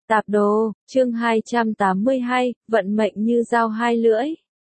Tạp đồ, chương 282, vận mệnh như dao hai lưỡi.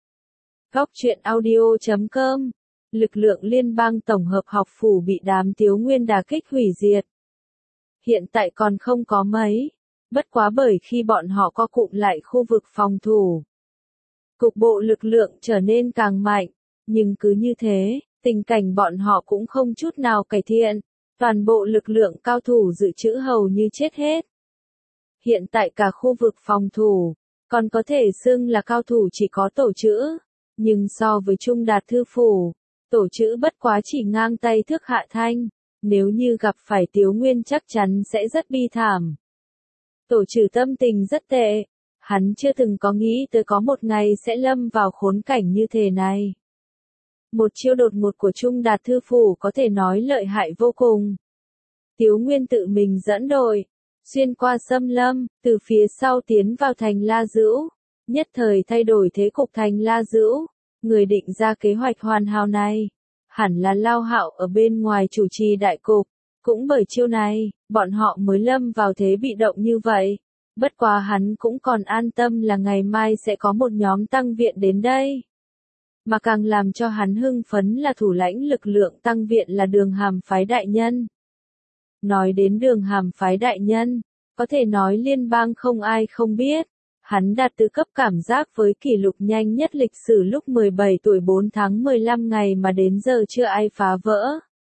Góc truyện audio.com. Lực lượng liên bang tổng hợp học phủ bị đám Tiếu Nguyên đả kích hủy diệt. Hiện tại còn không có mấy, bất quá bởi khi bọn họ co cụm lại khu vực phòng thủ, cục bộ lực lượng trở nên càng mạnh, nhưng cứ như thế, tình cảnh bọn họ cũng không chút nào cải thiện, toàn bộ lực lượng cao thủ dự trữ hầu như chết hết. Hiện tại cả khu vực phòng thủ, còn có thể xưng là cao thủ chỉ có Tổ Chữ, nhưng so với Trung Đạt Thư Phủ, Tổ Chữ bất quá chỉ ngang tay thước hạ thanh, nếu như gặp phải Tiếu Nguyên chắc chắn sẽ rất bi thảm. Tổ Chữ tâm tình rất tệ, hắn chưa từng có nghĩ tới có một ngày sẽ lâm vào khốn cảnh như thế này. Một chiêu đột ngột của Trung Đạt Thư Phủ có thể nói lợi hại vô cùng. Tiếu Nguyên tự mình dẫn đội, xuyên qua xâm lâm, từ phía sau tiến vào thành La Dữu, nhất thời thay đổi thế cục thành La Dữu. Người định ra kế hoạch hoàn hảo này, hẳn là Lao Hạo ở bên ngoài chủ trì đại cục, cũng bởi chiêu này, bọn họ mới lâm vào thế bị động như vậy. Bất quá hắn cũng còn an tâm là ngày mai sẽ có một nhóm tăng viện đến đây. Mà càng làm cho hắn hưng phấn là thủ lãnh lực lượng tăng viện là Đường Hàm phái đại nhân. Nói đến Đường Hàm phái đại nhân, có thể nói liên bang không ai không biết. Hắn đạt từ cấp cảm giác với kỷ lục nhanh nhất lịch sử lúc 17 tuổi 4 tháng 15 ngày mà đến giờ chưa ai phá vỡ.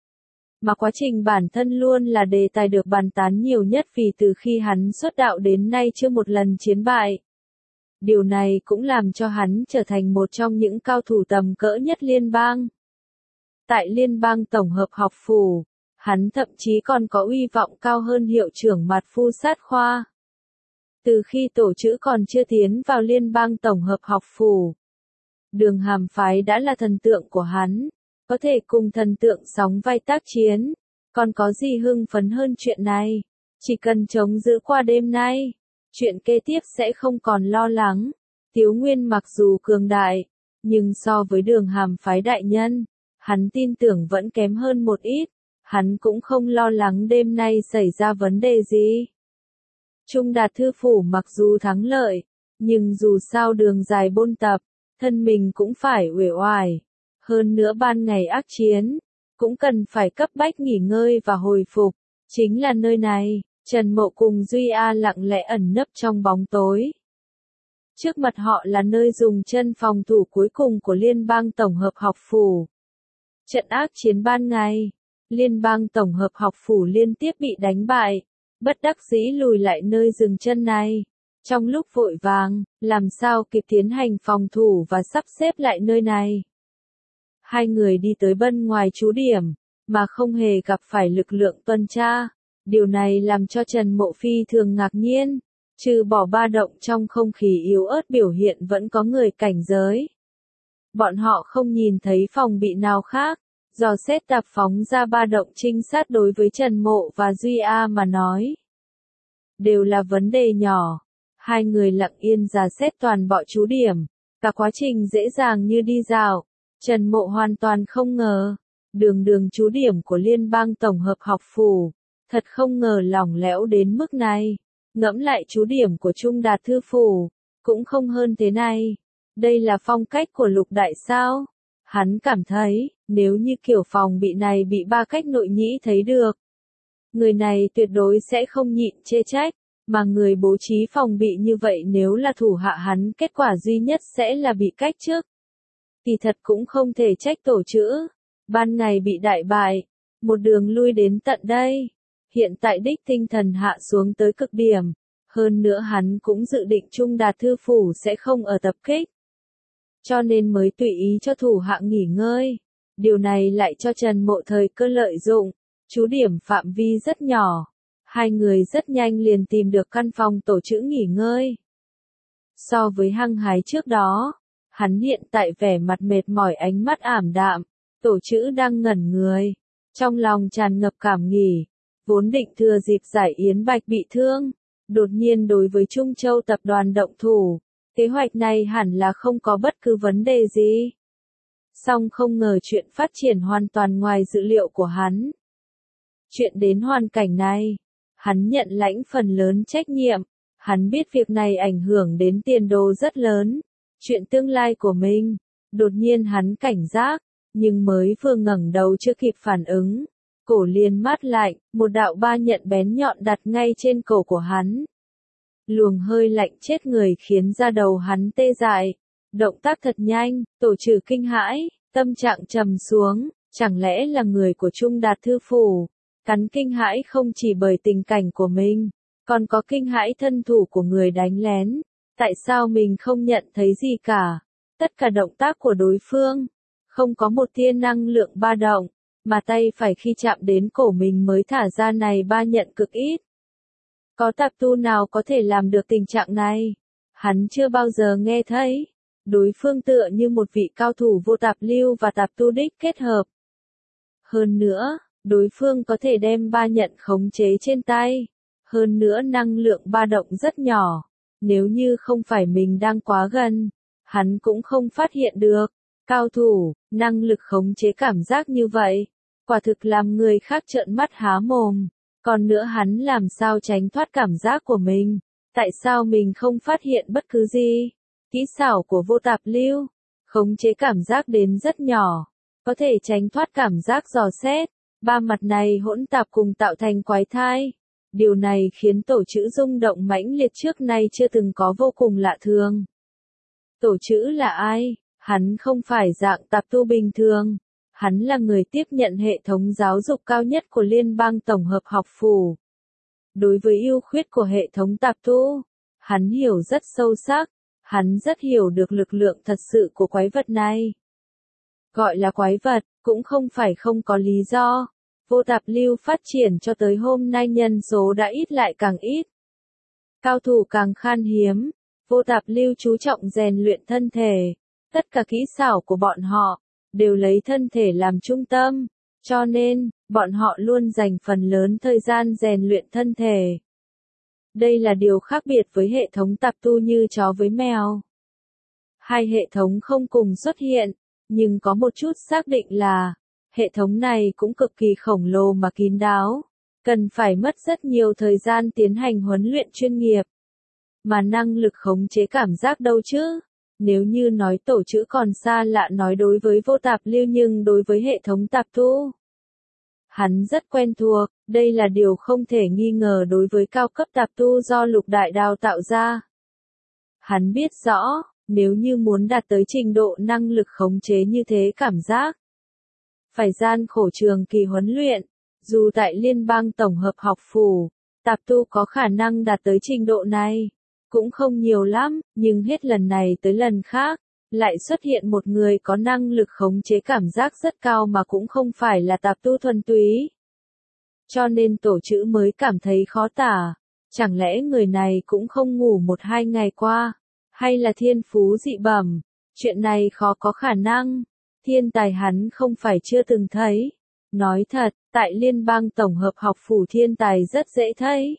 Mà quá trình bản thân luôn là đề tài được bàn tán nhiều nhất vì từ khi hắn xuất đạo đến nay chưa một lần chiến bại. Điều này cũng làm cho hắn trở thành một trong những cao thủ tầm cỡ nhất liên bang. Tại liên bang tổng hợp học phủ, hắn thậm chí còn có uy vọng cao hơn hiệu trưởng Mạt Phu Sát Khoa. Từ khi Tổ Chữ còn chưa tiến vào liên bang tổng hợp học phủ, Đường Hàm phái đã là thần tượng của hắn, có thể cùng thần tượng sóng vai tác chiến, còn có gì hưng phấn hơn chuyện này, chỉ cần chống giữ qua đêm nay, chuyện kế tiếp sẽ không còn lo lắng. Tiếu Nguyên mặc dù cường đại, nhưng so với Đường Hàm phái đại nhân, hắn tin tưởng vẫn kém hơn một ít, hắn cũng không lo lắng đêm nay xảy ra vấn đề gì. Trung Đạt Thư Phủ mặc dù thắng lợi, nhưng dù sao đường dài bôn tập, thân mình cũng phải uể oải. Hơn nữa ban ngày ác chiến, cũng cần phải cấp bách nghỉ ngơi và hồi phục. Chính là nơi này, Trần Mộ cùng Duy A lặng lẽ ẩn nấp trong bóng tối. Trước mặt họ là nơi dùng chân phòng thủ cuối cùng của liên bang tổng hợp học phủ. Trận ác chiến ban ngày, liên bang tổng hợp học phủ liên tiếp bị đánh bại. Bất đắc dĩ lùi lại nơi dừng chân này. Trong lúc vội vàng, làm sao kịp tiến hành phòng thủ và sắp xếp lại nơi này. Hai người đi tới bên ngoài trú điểm, mà không hề gặp phải lực lượng tuần tra. Điều này làm cho Trần Mộ phi thường ngạc nhiên. Trừ bỏ ba động trong không khí yếu ớt biểu hiện vẫn có người cảnh giới. Bọn họ không nhìn thấy phòng bị nào khác. Dò xét tạp phóng ra ba động trinh sát đối với Trần Mộ và Duy A mà nói. Đều là vấn đề nhỏ. Hai người lặng yên dò xét toàn bộ trú điểm. Cả quá trình dễ dàng như đi dạo. Trần Mộ hoàn toàn không ngờ. Đường trú điểm của liên bang tổng hợp học phủ. Thật không ngờ lỏng lẻo đến mức này. Ngẫm lại trú điểm của Trung Đạt Thư Phủ. Cũng không hơn thế này. Đây là phong cách của Lục Đại sao? Hắn cảm thấy, nếu như kiểu phòng bị này bị Ba Cách Nội Nhĩ thấy được, người này tuyệt đối sẽ không nhịn chê trách, mà người bố trí phòng bị như vậy nếu là thủ hạ hắn kết quả duy nhất sẽ là bị cách chức. Kỳ thật cũng không thể trách Tổ Chữ, ban ngày bị đại bại, một đường lui đến tận đây, hiện tại đích tinh thần hạ xuống tới cực điểm, hơn nữa hắn cũng dự định Trung Đạt Thư Phủ sẽ không ở tập kích. Cho nên mới tùy ý cho thủ hạ nghỉ ngơi. Điều này lại cho Trần Mộ thời cơ lợi dụng. Trú điểm phạm vi rất nhỏ. Hai người rất nhanh liền tìm được căn phòng Tổ Chữ nghỉ ngơi. So với hăng hái trước đó, hắn hiện tại vẻ mặt mệt mỏi ánh mắt ảm đạm. Tổ Chữ đang ngẩn người. Trong lòng tràn ngập cảm nghỉ. Vốn định thừa dịp giải Yến Bạch bị thương. Đột nhiên đối với Trung Châu tập đoàn động thủ. Kế hoạch này hẳn là không có bất cứ vấn đề gì. Song không ngờ chuyện phát triển hoàn toàn ngoài dự liệu của hắn. Chuyện đến hoàn cảnh này, hắn nhận lãnh phần lớn trách nhiệm, Hắn biết việc này ảnh hưởng đến tiền đồ rất lớn, chuyện tương lai của mình. Đột nhiên hắn cảnh giác, nhưng mới vừa ngẩng đầu chưa kịp phản ứng. Cổ liền mát lạnh, một đạo ba nhận bén nhọn đặt ngay trên cổ của hắn. Luồng hơi lạnh chết người khiến da đầu hắn tê dại. Động tác thật nhanh, Tổ Trữ kinh hãi, tâm trạng trầm xuống, chẳng lẽ là người của Trung Đạt Thư Phủ. Hắn kinh hãi không chỉ bởi tình cảnh của mình, còn có kinh hãi thân thủ của người đánh lén. Tại sao mình không nhận thấy gì cả? Tất cả động tác của đối phương, không có một tia năng lượng ba động, mà tay phải khi chạm đến cổ mình mới thả ra này ba nhận cực ít. Có tạp tu nào có thể làm được tình trạng này? Hắn chưa bao giờ nghe thấy. Đối phương tựa như một vị cao thủ vô tạp lưu và tạp tu đích kết hợp. Hơn nữa, đối phương có thể đem ba nhận khống chế trên tay. Hơn nữa năng lượng ba động rất nhỏ. Nếu như không phải mình đang quá gần, hắn cũng không phát hiện được. Cao thủ, năng lực khống chế cảm giác như vậy, quả thực làm người khác trợn mắt há mồm. Còn nữa hắn làm sao tránh thoát cảm giác của mình? Tại sao mình không phát hiện bất cứ gì? Kỹ xảo của vô tạp lưu, khống chế cảm giác đến rất nhỏ, có thể tránh thoát cảm giác dò xét. Ba mặt này hỗn tạp cùng tạo thành quái thai. Điều này khiến Tổ Trữ rung động mãnh liệt trước nay chưa từng có vô cùng lạ thường. Tổ Trữ là ai? Hắn không phải dạng tạp tu bình thường. Hắn là người tiếp nhận hệ thống giáo dục cao nhất của Liên bang Tổng hợp học phủ. Đối với ưu khuyết của hệ thống tạp tu, hắn hiểu rất sâu sắc. Hắn rất hiểu được lực lượng thật sự của quái vật này. Gọi là quái vật, cũng không phải không có lý do. Vô tạp lưu phát triển cho tới hôm nay nhân số đã ít lại càng ít. Cao thủ càng khan hiếm. Vô tạp lưu chú trọng rèn luyện thân thể. Tất cả kỹ xảo của bọn họ đều lấy thân thể làm trung tâm. Cho nên, bọn họ luôn dành phần lớn thời gian rèn luyện thân thể. Đây là điều khác biệt với hệ thống tạp tu như chó với mèo. Hai hệ thống không cùng xuất hiện, nhưng có một chút xác định là, hệ thống này cũng cực kỳ khổng lồ mà kín đáo, cần phải mất rất nhiều thời gian tiến hành huấn luyện chuyên nghiệp. Mà năng lực khống chế cảm giác đâu chứ? Nếu như nói Tổ Trữ còn xa lạ nói đối với vô tạp lưu, nhưng đối với hệ thống tạp tu, hắn rất quen thuộc. Đây là điều không thể nghi ngờ đối với cao cấp tạp tu do Lục Đại đào tạo ra. Hắn biết rõ, nếu như muốn đạt tới trình độ năng lực khống chế như thế cảm giác, phải gian khổ trường kỳ huấn luyện. Dù tại Liên bang Tổng hợp học phủ, tạp tu có khả năng đạt tới trình độ này, cũng không nhiều lắm, nhưng hết lần này tới lần khác, lại xuất hiện một người có năng lực khống chế cảm giác rất cao mà cũng không phải là tạp tu thuần túy. Cho nên Tổ Trữ mới cảm thấy khó tả. Chẳng lẽ người này cũng không ngủ 1-2 ngày qua? Hay là thiên phú dị bẩm? Chuyện này khó có khả năng. Thiên tài hắn không phải chưa từng thấy. Nói thật, tại Liên bang Tổng hợp học phủ thiên tài rất dễ thấy.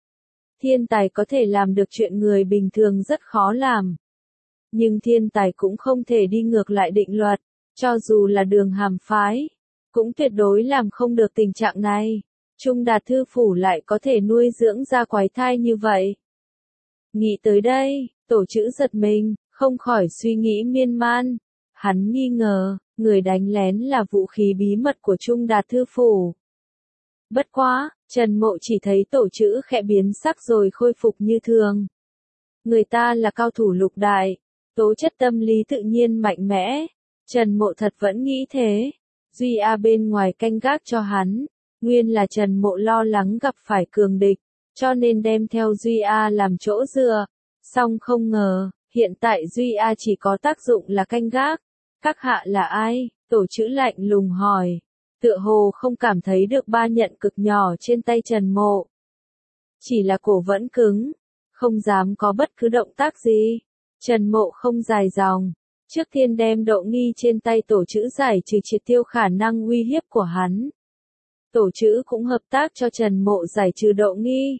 Thiên tài có thể làm được chuyện người bình thường rất khó làm. Nhưng thiên tài cũng không thể đi ngược lại định luật. Cho dù là Đường Hàm phái, cũng tuyệt đối làm không được tình trạng này. Trung Đạt Thư Phủ lại có thể nuôi dưỡng ra quái thai như vậy. Nghĩ tới đây, Tổ Trữ giật mình, không khỏi suy nghĩ miên man. Hắn nghi ngờ, người đánh lén là vũ khí bí mật của Trung Đạt Thư Phủ. Bất quá, Trần Mộ chỉ thấy Tổ Trữ khẽ biến sắc rồi khôi phục như thường. Người ta là cao thủ lục đại, tố chất tâm lý tự nhiên mạnh mẽ. Trần Mộ thật vẫn nghĩ thế. Duy A bên ngoài canh gác cho hắn. Nguyên là Trần Mộ lo lắng gặp phải cường địch, cho nên đem theo Duy A làm chỗ dựa. Song không ngờ, hiện tại Duy A chỉ có tác dụng là canh gác. Các hạ là ai? Tổ Trữ lạnh lùng hỏi. Tựa hồ không cảm thấy được ba nhận cực nhỏ trên tay Trần Mộ. Chỉ là cổ vẫn cứng, không dám có bất cứ động tác gì. Trần Mộ không dài dòng. Trước tiên đem độ nghi trên tay Tổ Trữ giải trừ triệt tiêu khả năng uy hiếp của hắn. Tổ Trữ cũng hợp tác cho Trần Mộ giải trừ độ nghi.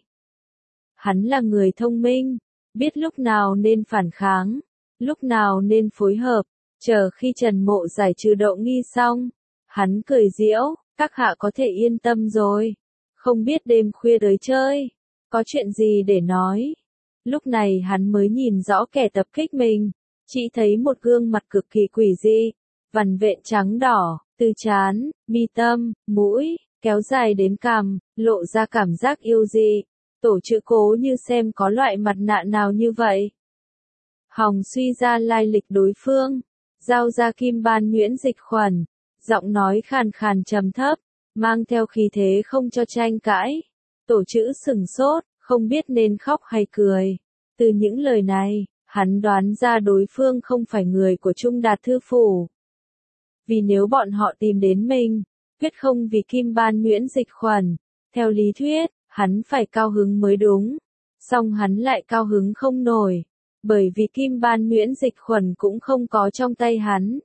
Hắn là người thông minh, biết lúc nào nên phản kháng, lúc nào nên phối hợp. Chờ khi Trần Mộ giải trừ độ nghi xong, hắn cười giễu, các hạ có thể yên tâm rồi. Không biết đêm khuya tới chơi, có chuyện gì để nói. Lúc này hắn mới nhìn rõ kẻ tập kích mình, chỉ thấy một gương mặt cực kỳ quỷ dị, vằn vện trắng đỏ, từ trán, mi tâm, mũi, kéo dài đến cằm, lộ ra cảm giác yêu dị. Tổ chữ cố như xem có loại mặt nạ nào như vậy. Hòng suy ra lai lịch đối phương, giao ra kim ban nhuyễn dịch khuẩn, giọng nói khàn khàn trầm thấp, mang theo khí thế không cho tranh cãi. Tổ chữ sừng sốt, không biết nên khóc hay cười. Từ những lời này, hắn đoán ra đối phương không phải người của Trung Đạt Thư Phủ. Vì nếu bọn họ tìm đến mình, quyết không vì kim ban nhuyễn dịch khuẩn. Theo lý thuyết, hắn phải cao hứng mới đúng. Song hắn lại cao hứng không nổi, bởi vì kim ban nhuyễn dịch khuẩn cũng không có trong tay hắn.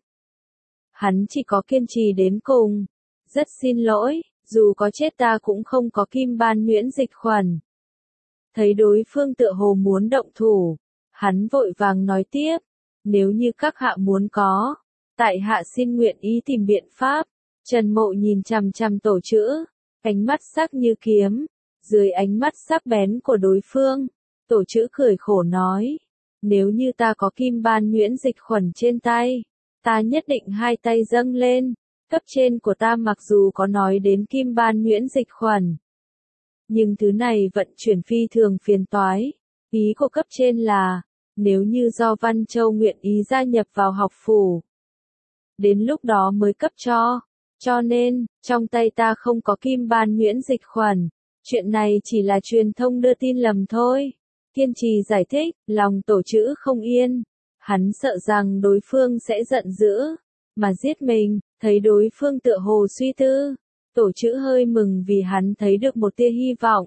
Hắn chỉ có kiên trì đến cùng. Rất xin lỗi, dù có chết ta cũng không có kim ban nhuyễn dịch khuẩn. Thấy đối phương tựa hồ muốn động thủ, hắn vội vàng nói tiếp, nếu như các hạ muốn có, tại hạ xin nguyện ý tìm biện pháp. Trần Mộ nhìn chằm chằm tổ chữ, ánh mắt sắc như kiếm, dưới ánh mắt sắc bén của đối phương, tổ chữ cười khổ nói, nếu như ta có kim ban nhuyễn dịch khuẩn trên tay, ta nhất định hai tay dâng lên. Cấp trên của ta mặc dù có nói đến kim ban nhuyễn dịch khuẩn, nhưng thứ này vận chuyển phi thường phiền toái. Ý của cấp trên là, nếu như do Văn Châu nguyện ý gia nhập vào học phủ, đến lúc đó mới cấp cho nên, trong tay ta không có kim ban nhuyễn dịch khuẩn. Chuyện này chỉ là truyền thông đưa tin lầm thôi. Kiên trì giải thích, lòng tổ chữ không yên. Hắn sợ rằng đối phương sẽ giận dữ, mà giết mình. Thấy đối phương tựa hồ suy tư, tổ chữ hơi mừng vì hắn thấy được một tia hy vọng.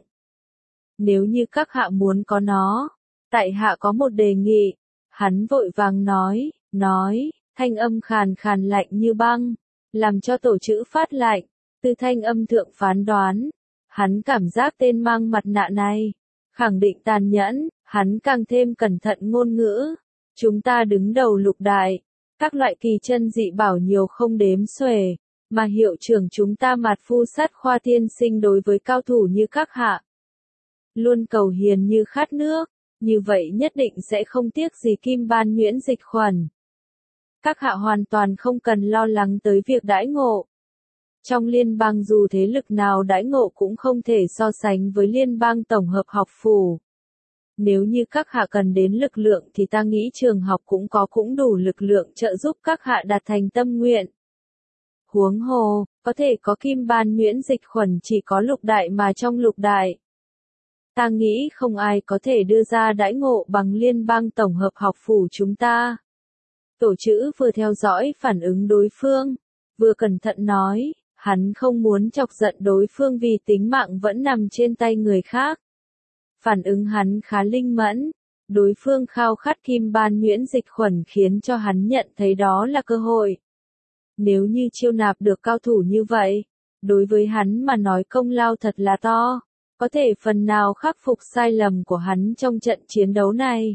Nếu như các hạ muốn có nó, tại hạ có một đề nghị. Hắn vội vàng nói, thanh âm khàn khàn lạnh như băng, làm cho tổ chữ phát lạnh. Từ thanh âm thượng phán đoán, hắn cảm giác tên mang mặt nạ này khẳng định tàn nhẫn. Hắn càng thêm cẩn thận ngôn ngữ. Chúng ta đứng đầu lục đại, các loại kỳ chân dị bảo nhiều không đếm xuể, mà hiệu trưởng chúng ta Mạt Phu Sát Khoa tiên sinh đối với cao thủ như các hạ, luôn cầu hiền như khát nước, như vậy nhất định sẽ không tiếc gì kim ban nhuyễn dịch khuẩn. Các hạ hoàn toàn không cần lo lắng tới việc đãi ngộ. Trong liên bang dù thế lực nào đãi ngộ cũng không thể so sánh với liên bang tổng hợp học phủ. Nếu như các hạ cần đến lực lượng thì ta nghĩ trường học cũng đủ lực lượng trợ giúp các hạ đạt thành tâm nguyện. Huống hồ, có thể có kim ban nhuyễn dịch khuẩn chỉ có lục đại mà trong lục đại. Ta nghĩ không ai có thể đưa ra đãi ngộ bằng liên bang tổng hợp học phủ chúng ta. Tổ chữ vừa theo dõi phản ứng đối phương, vừa cẩn thận nói, hắn không muốn chọc giận đối phương vì tính mạng vẫn nằm trên tay người khác. Phản ứng hắn khá linh mẫn, đối phương khao khát kim ban nhuyễn dịch khuẩn khiến cho hắn nhận thấy đó là cơ hội. Nếu như chiêu nạp được cao thủ như vậy, đối với hắn mà nói công lao thật là to, có thể phần nào khắc phục sai lầm của hắn trong trận chiến đấu này.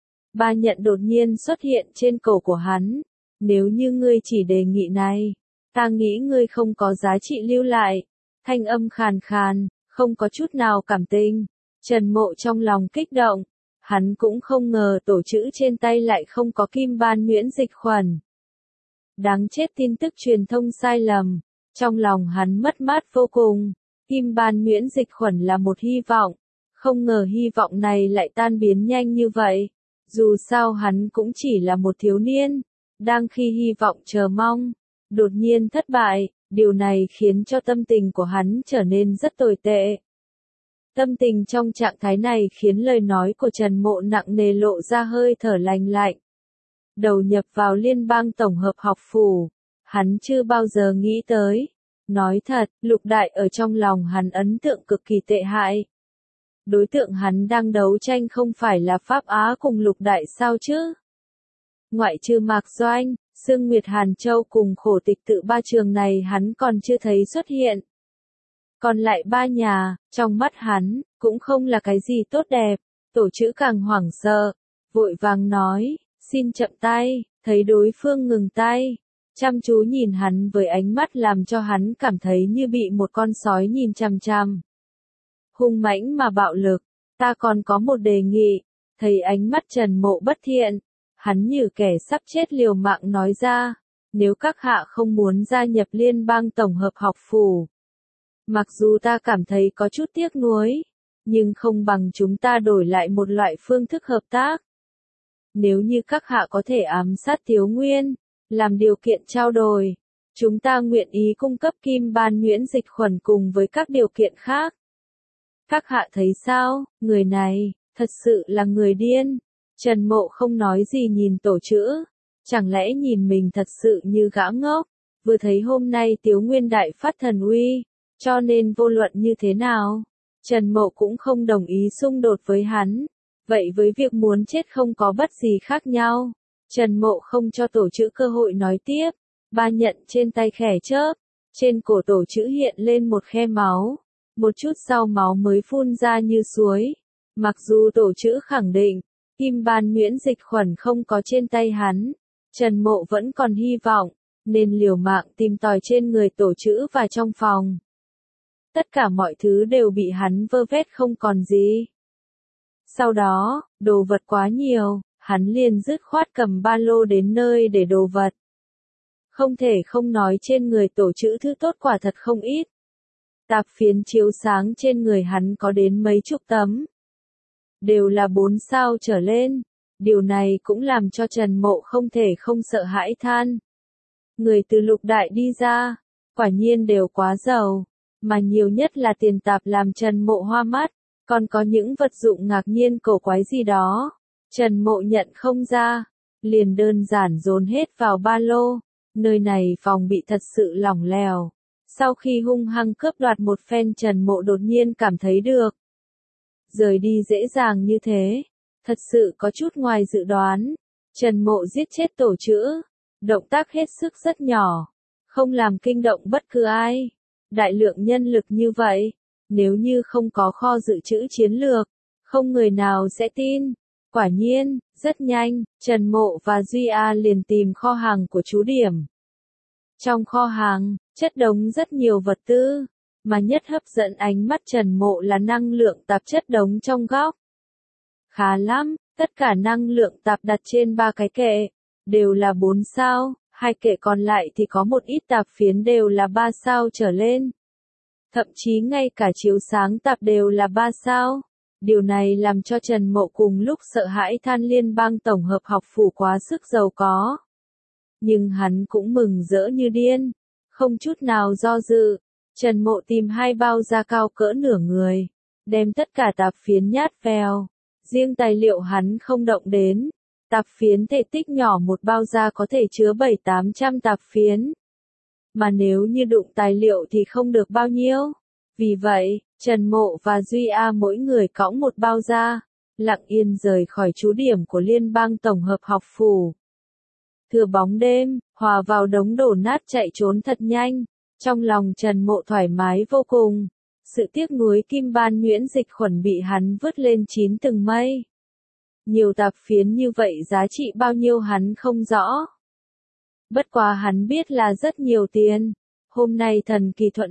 Ba nhận đột nhiên xuất hiện trên cổ của hắn, nếu như ngươi chỉ đề nghị này, ta nghĩ ngươi không có giá trị lưu lại. Thanh âm khàn khàn, không có chút nào cảm tình. Trần Mộ trong lòng kích động, hắn cũng không ngờ tổ chữ trên tay lại không có kim ban nhuyễn dịch khuẩn. Đáng chết, tin tức truyền thông sai lầm, trong lòng hắn mất mát vô cùng. Kim ban nhuyễn dịch khuẩn là một hy vọng, không ngờ hy vọng này lại tan biến nhanh như vậy. Dù sao hắn cũng chỉ là một thiếu niên, đang khi hy vọng chờ mong, đột nhiên thất bại, điều này khiến cho tâm tình của hắn trở nên rất tồi tệ. Tâm tình trong trạng thái này khiến lời nói của Trần Mộ nặng nề, lộ ra hơi thở lành lạnh. Đầu nhập vào liên bang tổng hợp học phủ, hắn chưa bao giờ nghĩ tới. Nói thật, lục đại ở trong lòng hắn ấn tượng cực kỳ tệ hại. Đối tượng hắn đang đấu tranh không phải là Pháp Á cùng lục đại sao chứ? Ngoại trừ Mạc Doanh, Sương Nguyệt Hàn Châu cùng Khổ Tịch Tự, ba trường này hắn còn chưa thấy xuất hiện. Còn lại ba nhà, trong mắt hắn, cũng không là cái gì tốt đẹp. Tổ chữ càng hoảng sợ, vội vàng nói, xin chậm tay. Thấy đối phương ngừng tay, chăm chú nhìn hắn với ánh mắt làm cho hắn cảm thấy như bị một con sói nhìn chằm chằm. Hung mãnh mà bạo lực, ta còn có một đề nghị. Thấy ánh mắt Trần Mộ bất thiện, hắn như kẻ sắp chết liều mạng nói ra, nếu các hạ không muốn gia nhập liên bang tổng hợp học phủ. Mặc dù ta cảm thấy có chút tiếc nuối, nhưng không bằng chúng ta đổi lại một loại phương thức hợp tác. Nếu như các hạ có thể ám sát Tiếu Nguyên, làm điều kiện trao đổi, chúng ta nguyện ý cung cấp kim ban nhuyễn dịch khuẩn cùng với các điều kiện khác. Các hạ thấy sao, người này, thật sự là người điên. Trần Mộ không nói gì nhìn tổ chữ, chẳng lẽ nhìn mình thật sự như gã ngốc, vừa thấy hôm nay Tiếu Nguyên đại phát thần uy, cho nên vô luận như thế nào, Trần Mộ cũng không đồng ý xung đột với hắn, vậy với việc muốn chết không có bất gì khác nhau. Trần Mộ không cho tổ chữ cơ hội nói tiếp, ba nhận trên tay khẽ chớp, trên cổ tổ chữ hiện lên một khe máu, một chút sau máu mới phun ra như suối. Mặc dù tổ chữ khẳng định, kim ban nhuyễn dịch khuẩn không có trên tay hắn, Trần Mộ vẫn còn hy vọng, nên liều mạng tìm tòi trên người tổ chữ và trong phòng. Tất cả mọi thứ đều bị hắn vơ vét không còn gì. Sau đó, đồ vật quá nhiều, hắn liền dứt khoát cầm ba lô đến nơi để đồ vật. Không thể không nói trên người tổ chữ thứ tốt quả thật không ít. Tạp phiến chiếu sáng trên người hắn có đến mấy chục tấm. Đều là 4 sao trở lên. Điều này cũng làm cho Trần Mộ không thể không sợ hãi than. Người từ lục đại đi ra, quả nhiên đều quá giàu, mà nhiều nhất là tiền tạp làm Trần Mộ hoa mắt, còn có những vật dụng ngạc nhiên cổ quái gì đó. Trần Mộ nhận không ra, liền đơn giản dồn hết vào ba lô, nơi này phòng bị thật sự lỏng lẻo. Sau khi hung hăng cướp đoạt một phen Trần Mộ đột nhiên cảm thấy được. Rời đi dễ dàng như thế, thật sự có chút ngoài dự đoán. Trần Mộ giết chết tổ chữ, động tác hết sức rất nhỏ, không làm kinh động bất cứ ai. Đại lượng nhân lực như vậy, nếu như không có kho dự trữ chiến lược, không người nào sẽ tin. Quả nhiên, rất nhanh, Trần Mộ và Duy A liền tìm kho hàng của chú Điểm. Trong kho hàng, chất đống rất nhiều vật tư, mà nhất hấp dẫn ánh mắt Trần Mộ là năng lượng tạp chất đống trong góc. Khá lắm, tất cả năng lượng tạp đặt trên 3 cái kệ, đều là 4 sao, 2 kệ còn lại thì có một ít tạp phiến đều là 3 sao trở lên. Thậm chí ngay cả chiếu sáng tạp đều là 3 sao. Điều này làm cho Trần Mộ cùng lúc sợ hãi than liên bang tổng hợp học phủ quá sức giàu có. Nhưng hắn cũng mừng rỡ như điên, không chút nào do dự. Trần Mộ tìm 2 bao da cao cỡ nửa người, đem tất cả tạp phiến nhát vào. Riêng tài liệu hắn không động đến. Tạp phiến thể tích nhỏ một bao da có thể chứa 700-800 tạp phiến. Mà nếu như đụng tài liệu thì không được bao nhiêu. Vì vậy, Trần Mộ và Duy A mỗi người cõng một bao da, lặng yên rời khỏi trú điểm của liên bang tổng hợp học phủ. Thừa bóng đêm, hòa vào đống đổ nát chạy trốn thật nhanh, trong lòng Trần Mộ thoải mái vô cùng. Sự tiếc nuối kim ban nhuyễn dịch khuẩn bị hắn vứt lên 9 tầng mây. Nhiều tạp phiến như vậy giá trị bao nhiêu hắn không rõ. Bất quá hắn biết là rất nhiều tiền. Hôm nay thần kỳ thuận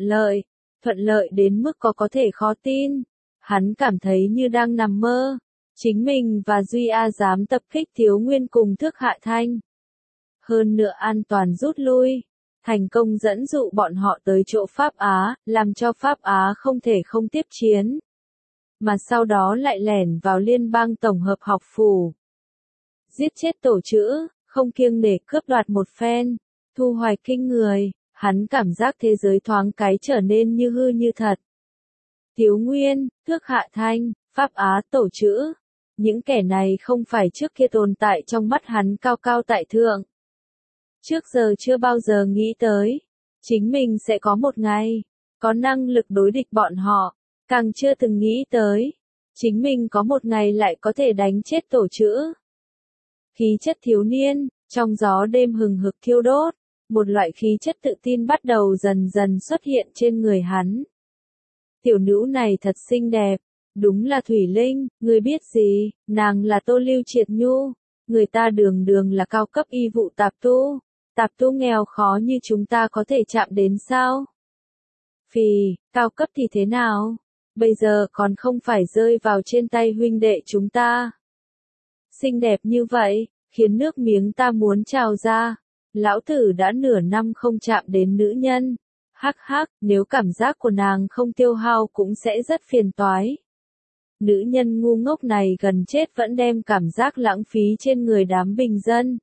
lợi đến mức có thể khó tin. Hắn cảm thấy như đang nằm mơ. Chính mình và Duy A dám tập kích Thiếu Nguyên cùng Thước Hạ Thanh. Hơn nữa an toàn rút lui. Thành công dẫn dụ bọn họ tới chỗ Pháp Á, làm cho Pháp Á không thể không tiếp chiến. Mà sau đó lại lẻn vào liên bang tổng hợp học phủ. Giết chết tổ chữ, không kiêng nể cướp đoạt một phen, thu hoạch kinh người, hắn cảm giác thế giới thoáng cái trở nên như hư như thật. Thiếu Nguyên, Thước Hạ Thanh, Pháp Á tổ chữ, những kẻ này không phải trước kia tồn tại trong mắt hắn cao cao tại thượng. Trước giờ chưa bao giờ nghĩ tới, chính mình sẽ có một ngày, có năng lực đối địch bọn họ, càng chưa từng nghĩ tới, chính mình có một ngày lại có thể đánh chết tổ chữ. Khí chất thiếu niên, trong gió đêm hừng hực thiêu đốt, một loại khí chất tự tin bắt đầu dần dần xuất hiện trên người hắn. Tiểu nữ này thật xinh đẹp, đúng là Thủy Linh, người biết gì, nàng là Tô Lưu Triệt Nhu, người ta đường đường là cao cấp y vụ tạp tu nghèo khó như chúng ta có thể chạm đến sao? Phì, cao cấp thì thế nào? Bây giờ còn không phải rơi vào trên tay huynh đệ chúng ta. Xinh đẹp như vậy, khiến nước miếng ta muốn trào ra. Lão tử đã nửa năm không chạm đến nữ nhân. Hắc hắc, nếu cảm giác của nàng không tiêu hao cũng sẽ rất phiền toái. Nữ nhân ngu ngốc này gần chết vẫn đem cảm giác lãng phí trên người đám bình dân.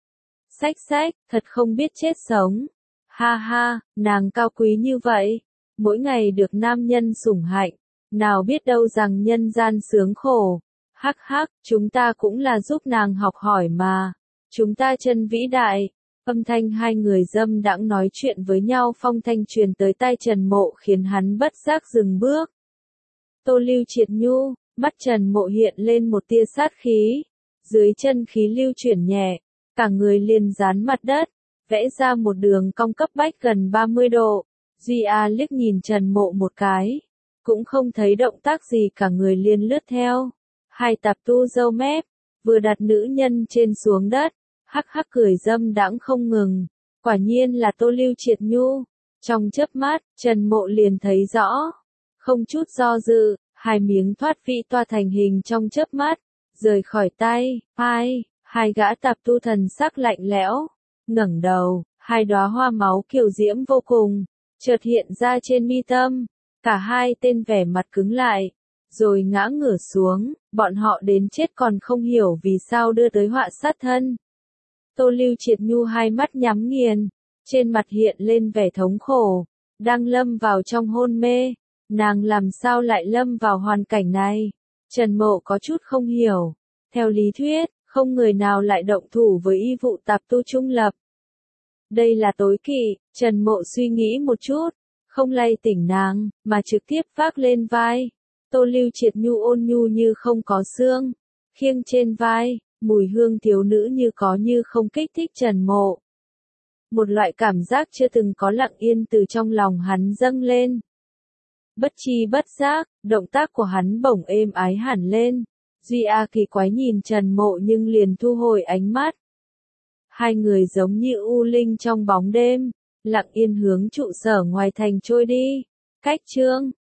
Xách xách, thật không biết chết sống. Ha ha, nàng cao quý như vậy, mỗi ngày được nam nhân sủng hạnh, nào biết đâu rằng nhân gian sướng khổ. Hắc hắc, chúng ta cũng là giúp nàng học hỏi mà. Chúng ta chân vĩ đại. Âm thanh hai người dâm đãng nói chuyện với nhau phong thanh truyền tới tai Trần Mộ khiến hắn bất giác dừng bước. Tô Lưu Triệt Nhu, mắt Trần Mộ hiện lên một tia sát khí. Dưới chân khí lưu chuyển nhẹ, cả người liền dán mặt đất, vẽ ra một đường cong cấp bách gần 30 độ. Duy A liếc nhìn Trần Mộ một cái, cũng không thấy động tác gì, cả người liền lướt theo. Hai tạp tu râu mép, vừa đặt nữ nhân trên xuống đất, hắc hắc cười dâm đãng không ngừng. Quả nhiên là Tô Lưu Triệt Nhu. Trong chớp mắt, Trần Mộ liền thấy rõ. Không chút do dự, hai miếng thoát vị toa thành hình trong chớp mắt, rời khỏi tay. Hai gã tạp tu thần sắc lạnh lẽo, ngẩng đầu, hai đóa hoa máu kiều diễm vô cùng, chợt hiện ra trên mi tâm. Cả hai tên vẻ mặt cứng lại, rồi ngã ngửa xuống, bọn họ đến chết còn không hiểu vì sao đưa tới họa sát thân. Tô Lưu Triệt Nhu hai mắt nhắm nghiền, trên mặt hiện lên vẻ thống khổ, đang lâm vào trong hôn mê, nàng làm sao lại lâm vào hoàn cảnh này? Trần Mộ có chút không hiểu, theo lý thuyết, không người nào lại động thủ với y vụ tạp tu trung lập. Đây là tối kỵ, Trần Mộ suy nghĩ một chút, không lay tỉnh nàng, mà trực tiếp vác lên vai. Tô Lưu Triệt Nhu ôn nhu như không có xương, khiêng trên vai, mùi hương thiếu nữ như có như không kích thích Trần Mộ. Một loại cảm giác chưa từng có lặng yên từ trong lòng hắn dâng lên. Bất chi bất giác, động tác của hắn bỗng êm ái hẳn lên. Duy A kỳ quái nhìn Trần Mộ nhưng liền thu hồi ánh mắt. Hai người giống như u linh trong bóng đêm, lặng yên hướng trụ sở ngoài thành trôi đi. Cách chương